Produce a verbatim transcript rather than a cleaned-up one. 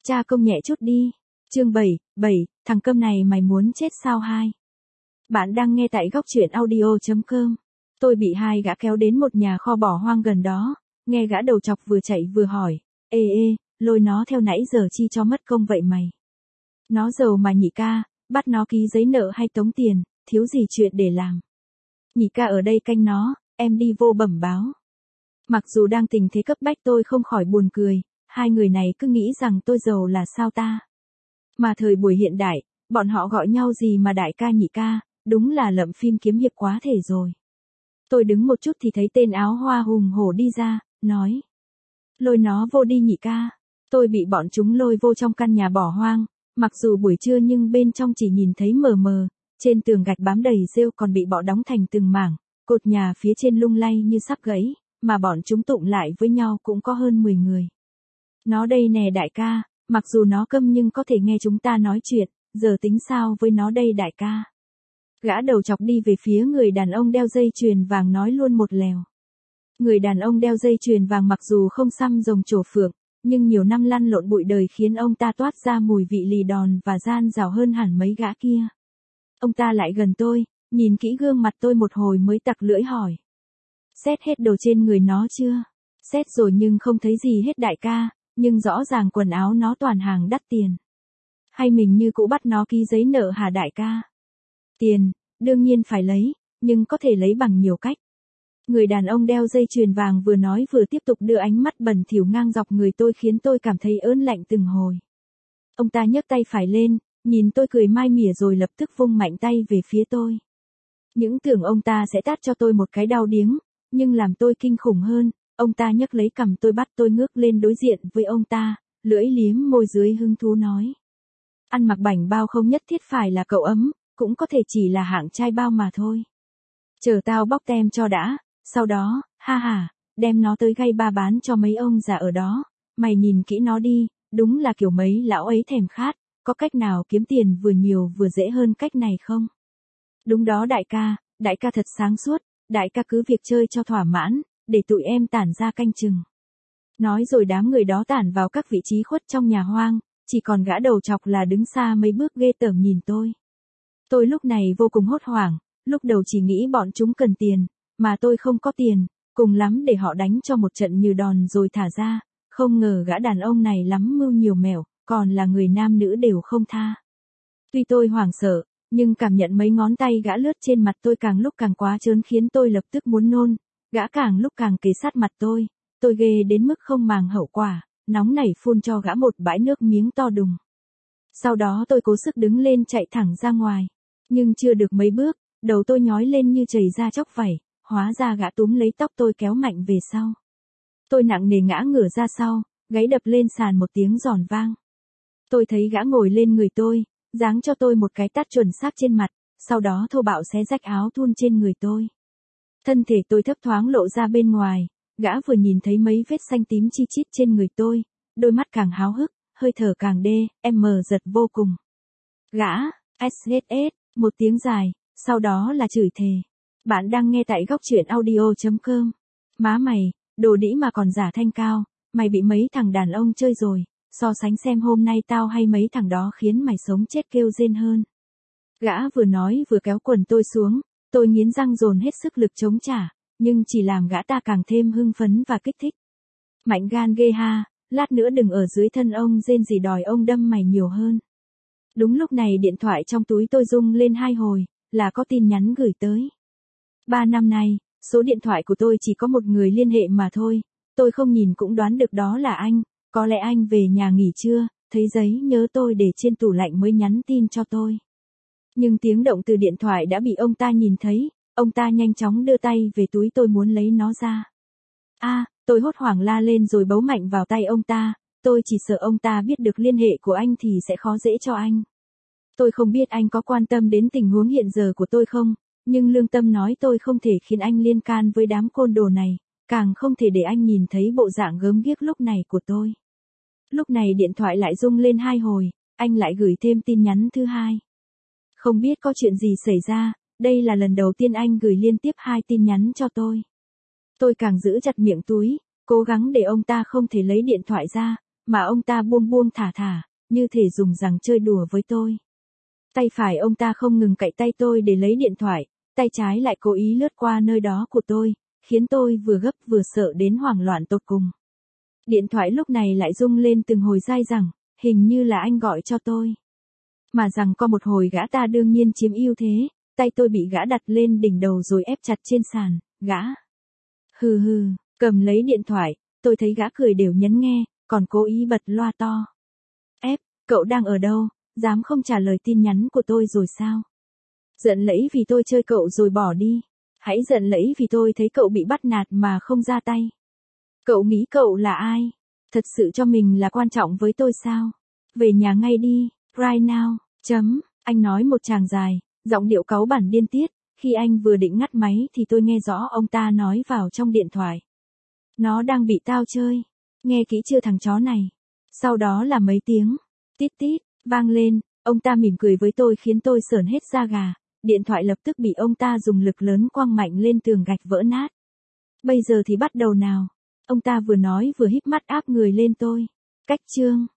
Cha công nhẹ chút đi. Chương bảy, bảy, thằng câm này mày muốn chết sao hai? Bạn đang nghe tại góc truyện audio chấm com. Tôi bị hai gã kéo đến một nhà kho bỏ hoang gần đó, nghe gã đầu chọc vừa chạy vừa hỏi, ê ê, lôi nó theo nãy giờ chi cho mất công vậy mày? Nó giàu mà nhị ca, bắt nó ký giấy nợ hay tống tiền, thiếu gì chuyện để làm. Nhị ca ở đây canh nó, em đi vô bẩm báo. Mặc dù đang tình thế cấp bách tôi không khỏi buồn cười, hai người này cứ nghĩ rằng tôi giàu là sao ta. Mà thời buổi hiện đại, bọn họ gọi nhau gì mà đại ca nhị ca, đúng là lậm phim kiếm hiệp quá thể rồi. Tôi đứng một chút thì thấy tên áo hoa hùng hổ đi ra, nói. Lôi nó vô đi nhị ca. Tôi bị bọn chúng lôi vô trong căn nhà bỏ hoang, mặc dù buổi trưa nhưng bên trong chỉ nhìn thấy mờ mờ, trên tường gạch bám đầy rêu còn bị bọ đóng thành từng mảng, cột nhà phía trên lung lay như sắp gãy, mà bọn chúng tụng lại với nhau cũng có hơn mười người. Nó đây nè đại ca, mặc dù nó câm nhưng có thể nghe chúng ta nói chuyện, giờ tính sao với nó đây đại ca. Gã đầu chọc đi về phía người đàn ông đeo dây chuyền vàng nói luôn một lèo. Người đàn ông đeo dây chuyền vàng mặc dù không xăm rồng trổ phượng, nhưng nhiều năm lăn lộn bụi đời khiến ông ta toát ra mùi vị lì đòn và gian dảo hơn hẳn mấy gã kia. Ông ta lại gần tôi, nhìn kỹ gương mặt tôi một hồi mới tặc lưỡi hỏi. Xét hết đồ trên người nó chưa? Xét rồi nhưng không thấy gì hết đại ca, nhưng rõ ràng quần áo nó toàn hàng đắt tiền. Hay mình như cũ bắt nó ký giấy nợ hả đại ca? Tiền, đương nhiên phải lấy, nhưng có thể lấy bằng nhiều cách. Người đàn ông đeo dây chuyền vàng vừa nói vừa tiếp tục đưa ánh mắt bẩn thỉu ngang dọc người tôi khiến tôi cảm thấy ớn lạnh từng hồi. Ông ta nhấc tay phải lên, nhìn tôi cười mai mỉa rồi lập tức vung mạnh tay về phía tôi. Những tưởng ông ta sẽ tát cho tôi một cái đau điếng, nhưng làm tôi kinh khủng hơn, ông ta nhấc lấy cằm tôi bắt tôi ngước lên đối diện với ông ta, lưỡi liếm môi dưới hứng thú nói. Ăn mặc bảnh bao không nhất thiết phải là cậu ấm, cũng có thể chỉ là hạng trai bao mà thôi. Chờ tao bóc tem cho đã, sau đó, ha ha, đem nó tới gây ba bán cho mấy ông già ở đó, mày nhìn kỹ nó đi, đúng là kiểu mấy lão ấy thèm khát, có cách nào kiếm tiền vừa nhiều vừa dễ hơn cách này không? Đúng đó đại ca, đại ca thật sáng suốt, đại ca cứ việc chơi cho thỏa mãn, để tụi em tản ra canh chừng. Nói rồi đám người đó tản vào các vị trí khuất trong nhà hoang, chỉ còn gã đầu chọc là đứng xa mấy bước ghê tởm nhìn tôi. Tôi lúc này vô cùng hốt hoảng, lúc đầu chỉ nghĩ bọn chúng cần tiền, mà tôi không có tiền, cùng lắm để họ đánh cho một trận như đòn rồi thả ra, không ngờ gã đàn ông này lắm mưu nhiều mẹo, còn là người nam nữ đều không tha. Tuy tôi hoảng sợ, nhưng cảm nhận mấy ngón tay gã lướt trên mặt tôi càng lúc càng quá trớn khiến tôi lập tức muốn nôn, gã càng lúc càng kề sát mặt tôi, tôi ghê đến mức không màng hậu quả, nóng nảy phun cho gã một bãi nước miếng to đùng. Sau đó tôi cố sức đứng lên chạy thẳng ra ngoài, nhưng chưa được mấy bước, đầu tôi nhói lên như chảy ra chóc vảy, hóa ra gã túm lấy tóc tôi kéo mạnh về sau. Tôi nặng nề ngã ngửa ra sau, gáy đập lên sàn một tiếng giòn vang. Tôi thấy gã ngồi lên người tôi, giáng cho tôi một cái tát chuẩn xác trên mặt, sau đó thô bạo xé rách áo thun trên người tôi. Thân thể tôi thấp thoáng lộ ra bên ngoài, gã vừa nhìn thấy mấy vết xanh tím chi chít trên người tôi, đôi mắt càng háo hức, hơi thở càng đê, em mờ giật vô cùng. Gã, ét ét ét, một tiếng dài, sau đó là chửi thề. Bạn đang nghe tại góc truyện audio chấm com. Má mày, đồ đĩ mà còn giả thanh cao, mày bị mấy thằng đàn ông chơi rồi, so sánh xem hôm nay tao hay mấy thằng đó khiến mày sống chết kêu rên hơn. Gã vừa nói vừa kéo quần tôi xuống, tôi nghiến răng dồn hết sức lực chống trả, nhưng chỉ làm gã ta càng thêm hưng phấn và kích thích. Mạnh gan ghê ha, lát nữa đừng ở dưới thân ông rên gì đòi ông đâm mày nhiều hơn. Đúng lúc này điện thoại trong túi tôi rung lên hai hồi, là có tin nhắn gửi tới. Ba năm nay, số điện thoại của tôi chỉ có một người liên hệ mà thôi, tôi không nhìn cũng đoán được đó là anh, có lẽ anh về nhà nghỉ trưa, thấy giấy nhớ tôi để trên tủ lạnh mới nhắn tin cho tôi. Nhưng tiếng động từ điện thoại đã bị ông ta nhìn thấy, ông ta nhanh chóng đưa tay về túi tôi muốn lấy nó ra. A, à, tôi hốt hoảng la lên rồi bấu mạnh vào tay ông ta, tôi chỉ sợ ông ta biết được liên hệ của anh thì sẽ khó dễ cho anh. Tôi không biết anh có quan tâm đến tình huống hiện giờ của tôi không, nhưng lương tâm nói tôi không thể khiến anh liên can với đám côn đồ này, càng không thể để anh nhìn thấy bộ dạng gớm ghiếc lúc này của tôi. Lúc này điện thoại lại rung lên hai hồi, anh lại gửi thêm tin nhắn thứ hai. Không biết có chuyện gì xảy ra, đây là lần đầu tiên anh gửi liên tiếp hai tin nhắn cho tôi. Tôi càng giữ chặt miệng túi, cố gắng để ông ta không thể lấy điện thoại ra, mà ông ta buông buông thả thả, như thể dùng rằng chơi đùa với tôi. Tay phải ông ta không ngừng cạy tay tôi để lấy điện thoại, tay trái lại cố ý lướt qua nơi đó của tôi, khiến tôi vừa gấp vừa sợ đến hoảng loạn tột cùng. Điện thoại lúc này lại rung lên từng hồi dai dẳng, hình như là anh gọi cho tôi. Mà rằng có một hồi gã ta đương nhiên chiếm ưu thế, tay tôi bị gã đặt lên đỉnh đầu rồi ép chặt trên sàn, gã. Hừ hừ, cầm lấy điện thoại, tôi thấy gã cười đều nhấn nghe, còn cố ý bật loa to. Ép, cậu đang ở đâu, dám không trả lời tin nhắn của tôi rồi sao? Giận lẫy vì tôi chơi cậu rồi bỏ đi. Hãy giận lẫy vì tôi thấy cậu bị bắt nạt mà không ra tay. Cậu nghĩ cậu là ai? Thật sự cho mình là quan trọng với tôi sao? Về nhà ngay đi, right now, chấm, anh nói một tràng dài, giọng điệu cáu bẳn điên tiết, khi anh vừa định ngắt máy thì tôi nghe rõ ông ta nói vào trong điện thoại. Nó đang bị tao chơi, nghe kỹ chưa thằng chó này. Sau đó là mấy tiếng, tít tít, vang lên, ông ta mỉm cười với tôi khiến tôi sởn hết da gà, điện thoại lập tức bị ông ta dùng lực lớn quăng mạnh lên tường gạch vỡ nát. Bây giờ thì bắt đầu nào, ông ta vừa nói vừa híp mắt áp người lên tôi. Cách chương